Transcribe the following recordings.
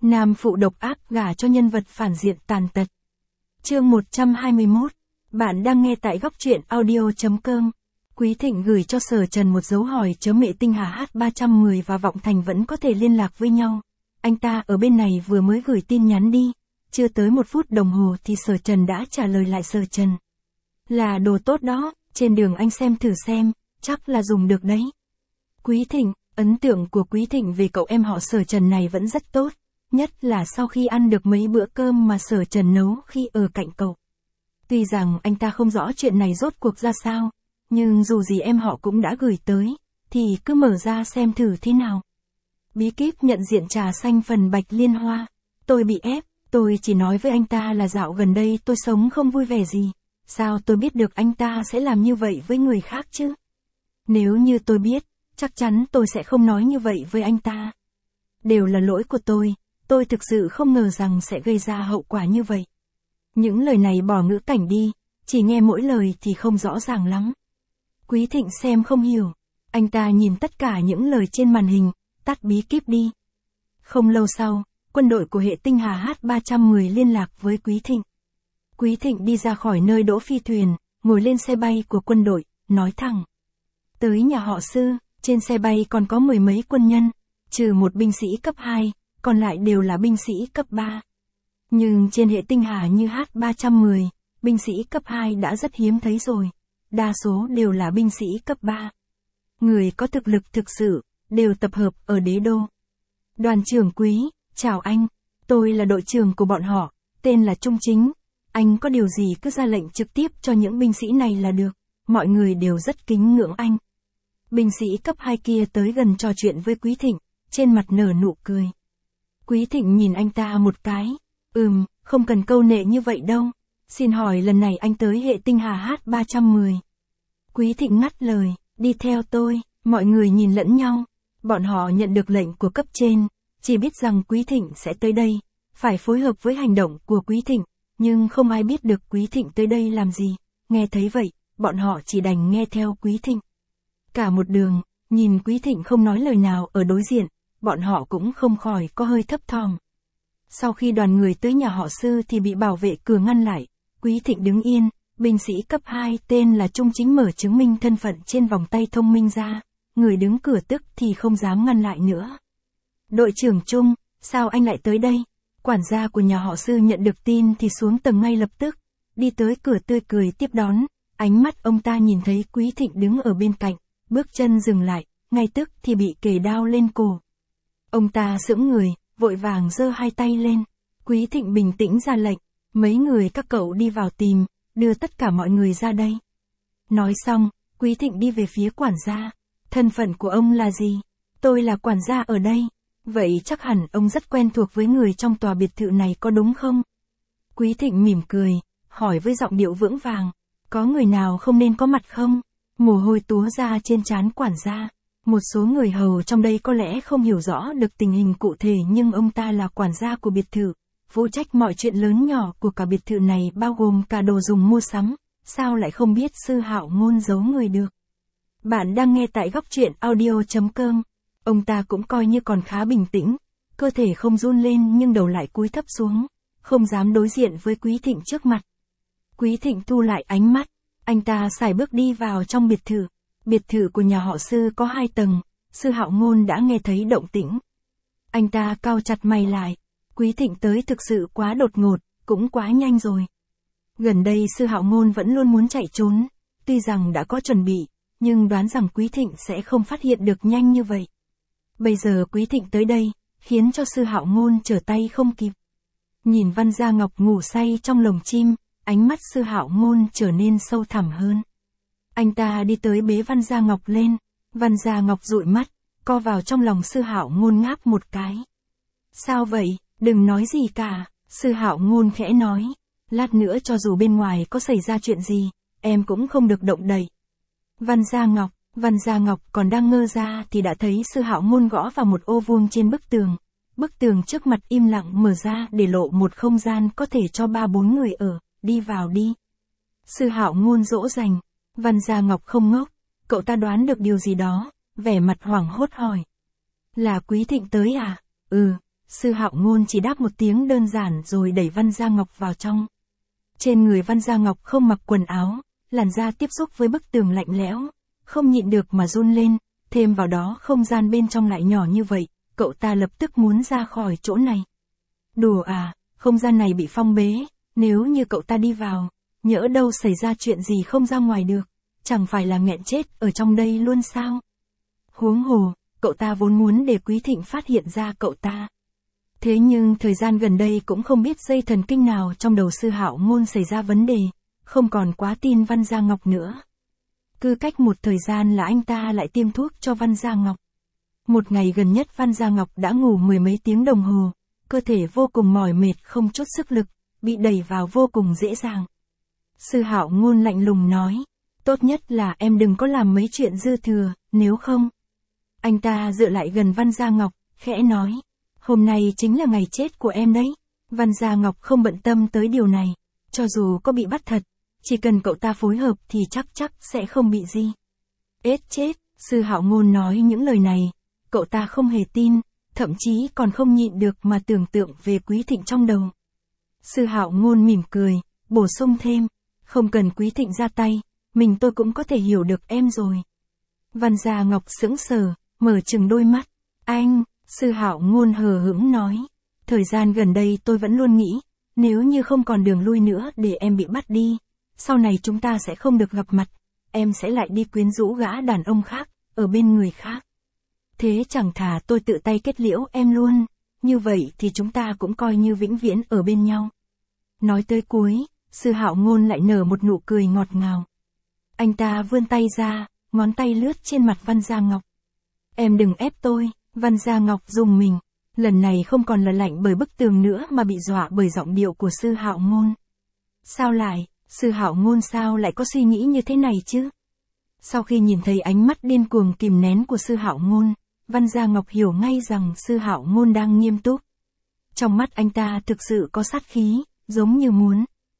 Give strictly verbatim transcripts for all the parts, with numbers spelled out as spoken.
Nam phụ độc ác gả cho nhân vật phản diện tàn tật. Chương một trăm hai mươi mốt. Bạn đang nghe tại góc truyện audio chấm com. Quý Thịnh gửi cho Sở Trần một dấu hỏi chớ mẹ tinh hà hát ba trăm mười và Vọng Thành vẫn có thể liên lạc với nhau. Anh ta ở bên này vừa mới gửi tin nhắn đi. Chưa tới một phút đồng hồ thì Sở Trần đã trả lời lại Sở Trần. Là đồ tốt đó, trên đường anh xem thử xem, chắc là dùng được đấy. Quý Thịnh, ấn tượng của Quý Thịnh về cậu em họ Sở Trần này vẫn rất tốt. Nhất là sau khi ăn được mấy bữa cơm mà Sở Trần nấu khi ở cạnh cậu. Tuy rằng anh ta không rõ chuyện này rốt cuộc ra sao, nhưng dù gì em họ cũng đã gửi tới, thì cứ mở ra xem thử thế nào. Bí kíp nhận diện trà xanh phần bạch liên hoa. Tôi bị ép, tôi chỉ nói với anh ta là dạo gần đây tôi sống không vui vẻ gì. Sao tôi biết được anh ta sẽ làm như vậy với người khác chứ? Nếu như tôi biết, chắc chắn tôi sẽ không nói như vậy với anh ta. Đều là lỗi của tôi. Tôi thực sự không ngờ rằng sẽ gây ra hậu quả như vậy. Những lời này bỏ ngữ cảnh đi, chỉ nghe mỗi lời thì không rõ ràng lắm. Quý Thịnh xem không hiểu. Anh ta nhìn tất cả những lời trên màn hình, tắt bí kíp đi. Không lâu sau, quân đội của hệ tinh hà hát ba trăm mười liên lạc với Quý Thịnh. Quý Thịnh đi ra khỏi nơi đỗ phi thuyền, ngồi lên xe bay của quân đội, nói thẳng. Tới nhà họ Sư, trên xe bay còn có mười mấy quân nhân, trừ một binh sĩ cấp hai. Còn lại đều là binh sĩ cấp ba. Nhưng trên hệ tinh hà như hát ba trăm mười, binh sĩ cấp hai đã rất hiếm thấy rồi. Đa số đều là binh sĩ cấp ba. Người có thực lực thực sự, đều tập hợp ở đế đô. Đoàn trưởng Quý, chào anh, tôi là đội trưởng của bọn họ, tên là Trung Chính. Anh có điều gì cứ ra lệnh trực tiếp cho những binh sĩ này là được, mọi người đều rất kính ngưỡng anh. Binh sĩ cấp hai kia tới gần trò chuyện với Quý Thịnh, trên mặt nở nụ cười. Quý Thịnh nhìn anh ta một cái, ừm, không cần câu nệ như vậy đâu, xin hỏi lần này anh tới hệ tinh hà hát ba trăm mười. Quý Thịnh ngắt lời, đi theo tôi, mọi người nhìn lẫn nhau, bọn họ nhận được lệnh của cấp trên, chỉ biết rằng Quý Thịnh sẽ tới đây, phải phối hợp với hành động của Quý Thịnh, nhưng không ai biết được Quý Thịnh tới đây làm gì, nghe thấy vậy, bọn họ chỉ đành nghe theo Quý Thịnh. Cả một đường, nhìn Quý Thịnh không nói lời nào ở đối diện. Bọn họ cũng không khỏi có hơi thấp thỏm. Sau khi đoàn người tới nhà họ Sư thì bị bảo vệ cửa ngăn lại, Quý Thịnh đứng yên, binh sĩ cấp hai tên là Trung Chính mở chứng minh thân phận trên vòng tay thông minh ra, người đứng cửa tức thì không dám ngăn lại nữa. Đội trưởng Trung, sao anh lại tới đây? Quản gia của nhà họ Sư nhận được tin thì xuống tầng ngay lập tức, đi tới cửa tươi cười tiếp đón, ánh mắt ông ta nhìn thấy Quý Thịnh đứng ở bên cạnh, bước chân dừng lại, ngay tức thì bị kề đao lên cổ. Ông ta sững người, vội vàng giơ hai tay lên. Quý Thịnh bình tĩnh ra lệnh, mấy người các cậu đi vào tìm, đưa tất cả mọi người ra đây. Nói xong, Quý Thịnh đi về phía quản gia. Thân phận của ông là gì? Tôi là quản gia ở đây. Vậy chắc hẳn ông rất quen thuộc với người trong tòa biệt thự này có đúng không? Quý Thịnh mỉm cười, hỏi với giọng điệu vững vàng. Có người nào không nên có mặt không? Mồ hôi túa ra trên trán quản gia. Một số người hầu trong đây có lẽ không hiểu rõ được tình hình cụ thể nhưng ông ta là quản gia của biệt thự, phụ trách mọi chuyện lớn nhỏ của cả biệt thự này bao gồm cả đồ dùng mua sắm, sao lại không biết Sư Hạo Ngôn giấu người được. Bạn đang nghe tại góc truyện audio chấm com. Ông ta cũng coi như còn khá bình tĩnh, cơ thể không run lên nhưng đầu lại cúi thấp xuống, không dám đối diện với Quý Thịnh trước mặt. Quý Thịnh thu lại ánh mắt, anh ta sải bước đi vào trong biệt thự. Biệt thự của nhà họ Sư có hai tầng, Sư Hạo Ngôn đã nghe thấy động tĩnh. Anh ta cau chặt mày lại, Quý Thịnh tới thực sự quá đột ngột, cũng quá nhanh rồi. Gần đây Sư Hạo Ngôn vẫn luôn muốn chạy trốn, tuy rằng đã có chuẩn bị, nhưng đoán rằng Quý Thịnh sẽ không phát hiện được nhanh như vậy. Bây giờ Quý Thịnh tới đây, khiến cho Sư Hạo Ngôn trở tay không kịp. Nhìn Văn Gia Ngọc ngủ say trong lồng chim, ánh mắt Sư Hạo Ngôn trở nên sâu thẳm hơn. Anh ta đi tới bế Văn Gia Ngọc lên, Văn Gia Ngọc dụi mắt, co vào trong lòng Sư Hạo Ngôn ngáp một cái. Sao vậy, đừng nói gì cả, Sư Hạo Ngôn khẽ nói, lát nữa cho dù bên ngoài có xảy ra chuyện gì, em cũng không được động đậy. Văn Gia Ngọc, Văn Gia Ngọc còn đang ngơ ra thì đã thấy Sư Hạo Ngôn gõ vào một ô vuông trên bức tường. Bức tường trước mặt im lặng mở ra để lộ một không gian có thể cho ba bốn người ở, đi vào đi. Sư Hạo Ngôn dỗ dành. Văn Gia Ngọc không ngốc, cậu ta đoán được điều gì đó, vẻ mặt hoảng hốt hỏi. Là Quý Thịnh tới à? Ừ, Sư Hạo Ngôn chỉ đáp một tiếng đơn giản rồi đẩy Văn Gia Ngọc vào trong. Trên người Văn Gia Ngọc không mặc quần áo, làn da tiếp xúc với bức tường lạnh lẽo, không nhịn được mà run lên, thêm vào đó không gian bên trong lại nhỏ như vậy, cậu ta lập tức muốn ra khỏi chỗ này. Đùa à, không gian này bị phong bế, nếu như cậu ta đi vào, nhỡ đâu xảy ra chuyện gì không ra ngoài được, chẳng phải là nghẹn chết ở trong đây luôn sao? Huống hồ, cậu ta vốn muốn để Quý Thịnh phát hiện ra cậu ta. Thế nhưng thời gian gần đây cũng không biết dây thần kinh nào trong đầu Sư Hạo Ngôn xảy ra vấn đề, không còn quá tin Văn Gia Ngọc nữa. Cứ cách một thời gian là anh ta lại tiêm thuốc cho Văn Gia Ngọc. Một ngày gần nhất Văn Gia Ngọc đã ngủ mười mấy tiếng đồng hồ, cơ thể vô cùng mỏi mệt không chút sức lực, bị đẩy vào vô cùng dễ dàng. Sư Hạo Ngôn lạnh lùng nói, tốt nhất là em đừng có làm mấy chuyện dư thừa, nếu không. Anh ta dựa lại gần Văn Gia Ngọc, khẽ nói, hôm nay chính là ngày chết của em đấy. Văn Gia Ngọc không bận tâm tới điều này, cho dù có bị bắt thật, chỉ cần cậu ta phối hợp thì chắc chắc sẽ không bị gì. Ết chết, Sư Hạo Ngôn nói những lời này, cậu ta không hề tin, thậm chí còn không nhịn được mà tưởng tượng về Quý Thịnh trong đầu. Sư Hạo Ngôn mỉm cười, bổ sung thêm, không cần Quý Thịnh ra tay, mình tôi cũng có thể hiểu được em rồi. Văn Gia Ngọc sững sờ, mở trừng đôi mắt, anh, Sư Hạo Ngôn hờ hững nói, thời gian gần đây tôi vẫn luôn nghĩ, nếu như không còn đường lui nữa để em bị bắt đi, sau này chúng ta sẽ không được gặp mặt, em sẽ lại đi quyến rũ gã đàn ông khác, ở bên người khác. Thế chẳng thà tôi tự tay kết liễu em luôn, như vậy thì chúng ta cũng coi như vĩnh viễn ở bên nhau. Nói tới cuối, Sư Hạo Ngôn lại nở một nụ cười ngọt ngào. Anh ta vươn tay ra, ngón tay lướt trên mặt Văn Gia Ngọc. Em đừng ép tôi, Văn Gia Ngọc rùng mình, lần này không còn là lạnh bởi bức tường nữa mà bị dọa bởi giọng điệu của Sư Hạo Ngôn. Sao lại, Sư Hạo Ngôn sao lại có suy nghĩ như thế này chứ? Sau khi nhìn thấy ánh mắt điên cuồng kìm nén của Sư Hạo Ngôn, Văn Gia Ngọc hiểu ngay rằng Sư Hạo Ngôn đang nghiêm túc. Trong mắt anh ta thực sự có sát khí, giống như muốn.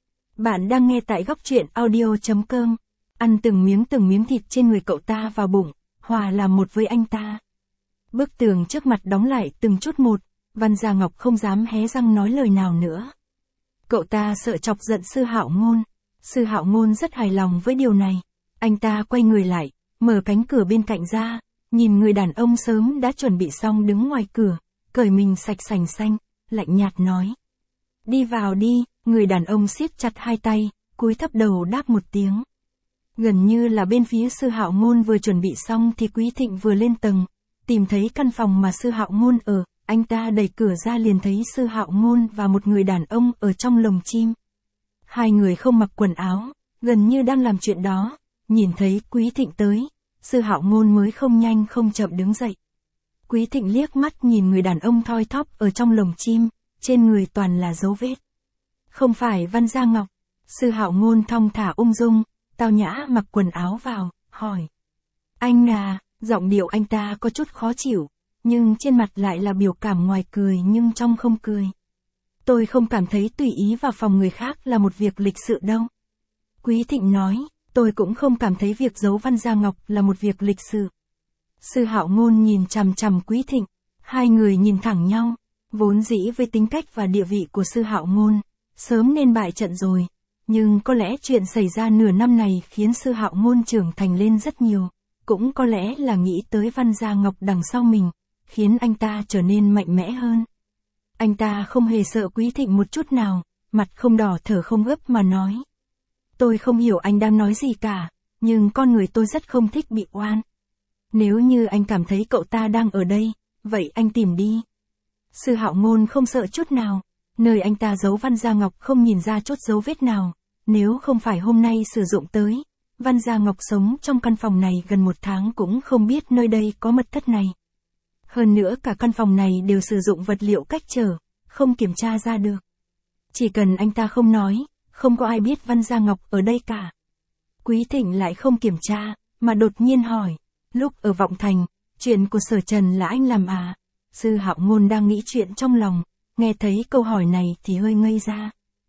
Bạn đang nghe tại góc truyện audio chấm com. Ăn từng miếng từng miếng thịt trên người cậu ta vào bụng, hòa làm một với anh ta. Bức tường trước mặt đóng lại từng chút một, Văn Gia Ngọc không dám hé răng nói lời nào nữa. Cậu ta sợ chọc giận Sư Hạo Ngôn. Sư Hạo Ngôn rất hài lòng với điều này. Anh ta quay người lại, mở cánh cửa bên cạnh ra, nhìn người đàn ông sớm đã chuẩn bị xong đứng ngoài cửa, cởi mình sạch sành xanh, lạnh nhạt nói. Đi vào đi, người đàn ông siết chặt hai tay, cúi thấp đầu đáp một tiếng. Gần như là bên phía Sư Hạo Ngôn vừa chuẩn bị xong thì Quý Thịnh vừa lên tầng, tìm thấy căn phòng mà Sư Hạo Ngôn ở, anh ta đẩy cửa ra liền thấy Sư Hạo Ngôn và một người đàn ông ở trong lồng chim. Hai người không mặc quần áo, gần như đang làm chuyện đó, nhìn thấy Quý Thịnh tới, Sư Hạo Ngôn mới không nhanh không chậm đứng dậy. Quý Thịnh liếc mắt nhìn người đàn ông thoi thóp ở trong lồng chim, trên người toàn là dấu vết. Không phải Văn Gia Ngọc. Sư Hạo Ngôn thong thả ung dung, tao nhã mặc quần áo vào, hỏi. Anh à, giọng điệu anh ta có chút khó chịu, nhưng trên mặt lại là biểu cảm ngoài cười nhưng trong không cười. Tôi không cảm thấy tùy ý vào phòng người khác là một việc lịch sự đâu. Quý Thịnh nói, tôi cũng không cảm thấy việc giấu Văn Gia Ngọc là một việc lịch sự. Sư Hạo Ngôn nhìn chằm chằm Quý Thịnh, hai người nhìn thẳng nhau, vốn dĩ với tính cách và địa vị của Sư Hạo Ngôn, sớm nên bại trận rồi, nhưng có lẽ chuyện xảy ra nửa năm này khiến Sư Hạo Ngôn trưởng thành lên rất nhiều, cũng có lẽ là nghĩ tới Văn Gia Ngọc đằng sau mình, khiến anh ta trở nên mạnh mẽ hơn. Anh ta không hề sợ Quý Thịnh một chút nào, mặt không đỏ thở không gấp mà nói. Tôi không hiểu anh đang nói gì cả, nhưng con người tôi rất không thích bị oan. Nếu như anh cảm thấy cậu ta đang ở đây, vậy anh tìm đi. Sư Hạo Ngôn không sợ chút nào, nơi anh ta giấu Văn Gia Ngọc không nhìn ra chút dấu vết nào, nếu không phải hôm nay sử dụng tới, Văn Gia Ngọc sống trong căn phòng này gần một tháng cũng không biết nơi đây có mật thất này. Hơn nữa cả căn phòng này đều sử dụng vật liệu cách trở, không kiểm tra ra được. Chỉ cần anh ta không nói, không có ai biết Văn Gia Ngọc ở đây cả. Quý Thịnh lại không kiểm tra, mà đột nhiên hỏi, lúc ở Vọng Thành, chuyện của Sở Trần là anh làm à? Sư Hạo Ngôn đang nghĩ chuyện trong lòng, nghe thấy câu hỏi này thì hơi ngây ra.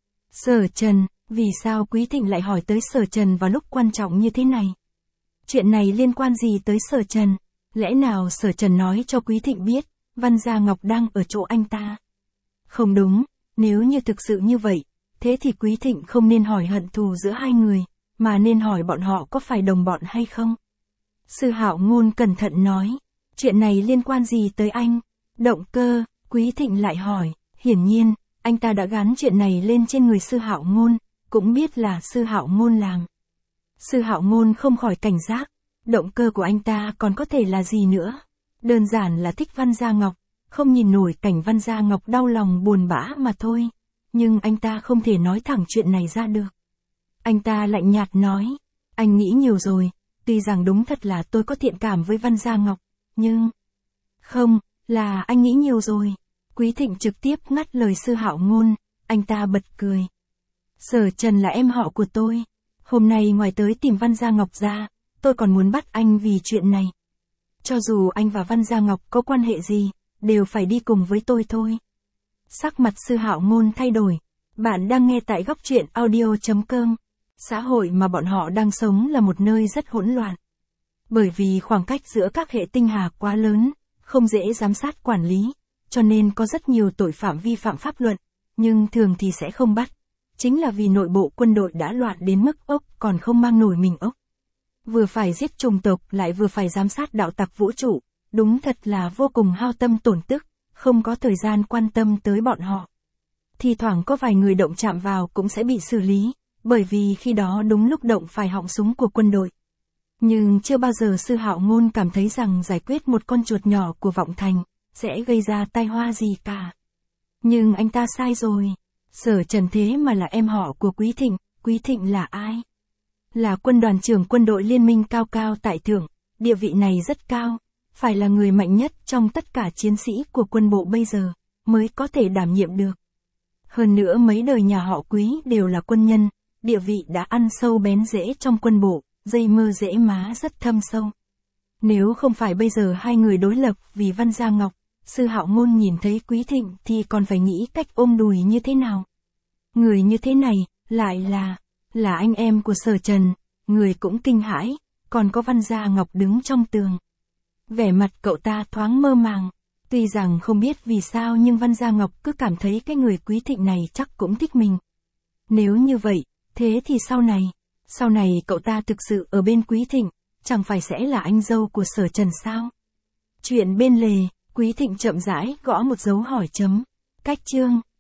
Sở Trần, vì sao Quý Thịnh lại hỏi tới Sở Trần vào lúc quan trọng như thế này? Chuyện này liên quan gì tới Sở Trần? Lẽ nào Sở Trần nói cho Quý Thịnh biết, Văn Gia Ngọc đang ở chỗ anh ta. Không đúng, nếu như thực sự như vậy, thế thì Quý Thịnh không nên hỏi hận thù giữa hai người, mà nên hỏi bọn họ có phải đồng bọn hay không. Sư Hạo Ngôn cẩn thận nói, chuyện này liên quan gì tới anh? Động cơ, Quý Thịnh lại hỏi, hiển nhiên, anh ta đã gán chuyện này lên trên người Sư Hạo Ngôn, cũng biết là Sư Hạo Ngôn làm. Sư Hạo Ngôn không khỏi cảnh giác, động cơ của anh ta còn có thể là gì nữa? Đơn giản là thích Văn Gia Ngọc, không nhìn nổi cảnh Văn Gia Ngọc đau lòng buồn bã mà thôi. Nhưng anh ta không thể nói thẳng chuyện này ra được. Anh ta lạnh nhạt nói, anh nghĩ nhiều rồi, tuy rằng đúng thật là tôi có thiện cảm với Văn Gia Ngọc, nhưng... Không, là anh nghĩ nhiều rồi. Quý Thịnh trực tiếp ngắt lời Sư Hạo Ngôn, anh ta bật cười. Sở Trần là em họ của tôi. Hôm nay ngoài tới tìm Văn Gia Ngọc ra, tôi còn muốn bắt anh vì chuyện này. Cho dù anh và Văn Gia Ngọc có quan hệ gì, đều phải đi cùng với tôi thôi. Sắc mặt Sư Hạo Ngôn thay đổi. Bạn đang nghe tại góc truyện audio chấm com. Xã hội mà bọn họ đang sống là một nơi rất hỗn loạn. Bởi vì khoảng cách giữa các hệ tinh hà quá lớn, không dễ giám sát quản lý, cho nên có rất nhiều tội phạm vi phạm pháp luật, nhưng thường thì sẽ không bắt. Chính là vì nội bộ quân đội đã loạn đến mức ốc còn không mang nổi mình ốc. Vừa phải giết chủng tộc lại vừa phải giám sát đạo tặc vũ trụ, đúng thật là vô cùng hao tâm tổn tức, không có thời gian quan tâm tới bọn họ. Thì thoảng có vài người động chạm vào cũng sẽ bị xử lý, bởi vì khi đó đúng lúc động phải họng súng của quân đội. Nhưng chưa bao giờ Sư Hạo Ngôn cảm thấy rằng giải quyết một con chuột nhỏ của Vọng Thành, sẽ gây ra tai họa gì cả. Nhưng anh ta sai rồi. Sở Trần thế mà là em họ của Quý Thịnh, Quý Thịnh là ai? Là quân đoàn trưởng quân đội liên minh cao cao tại thượng, địa vị này rất cao, phải là người mạnh nhất trong tất cả chiến sĩ của quân bộ bây giờ, mới có thể đảm nhiệm được. Hơn nữa mấy đời nhà họ Quý đều là quân nhân, địa vị đã ăn sâu bén rễ trong quân bộ, dây mơ rễ má rất thâm sâu. Nếu không phải bây giờ hai người đối lập vì Văn Gia Ngọc, Sư Hạo Ngôn nhìn thấy Quý Thịnh thì còn phải nghĩ cách ôm đùi như thế nào. Người như thế này, lại là, là anh em của Sở Trần, người cũng kinh hãi, còn có Văn Gia Ngọc đứng trong tường. Vẻ mặt cậu ta thoáng mơ màng, tuy rằng không biết vì sao nhưng Văn Gia Ngọc cứ cảm thấy cái người Quý Thịnh này chắc cũng thích mình. Nếu như vậy, thế thì sau này, sau này cậu ta thực sự ở bên Quý Thịnh, chẳng phải sẽ là anh dâu của Sở Trần sao? Chuyện bên lề, Quý Thịnh chậm rãi gõ một dấu hỏi chấm. Cách chương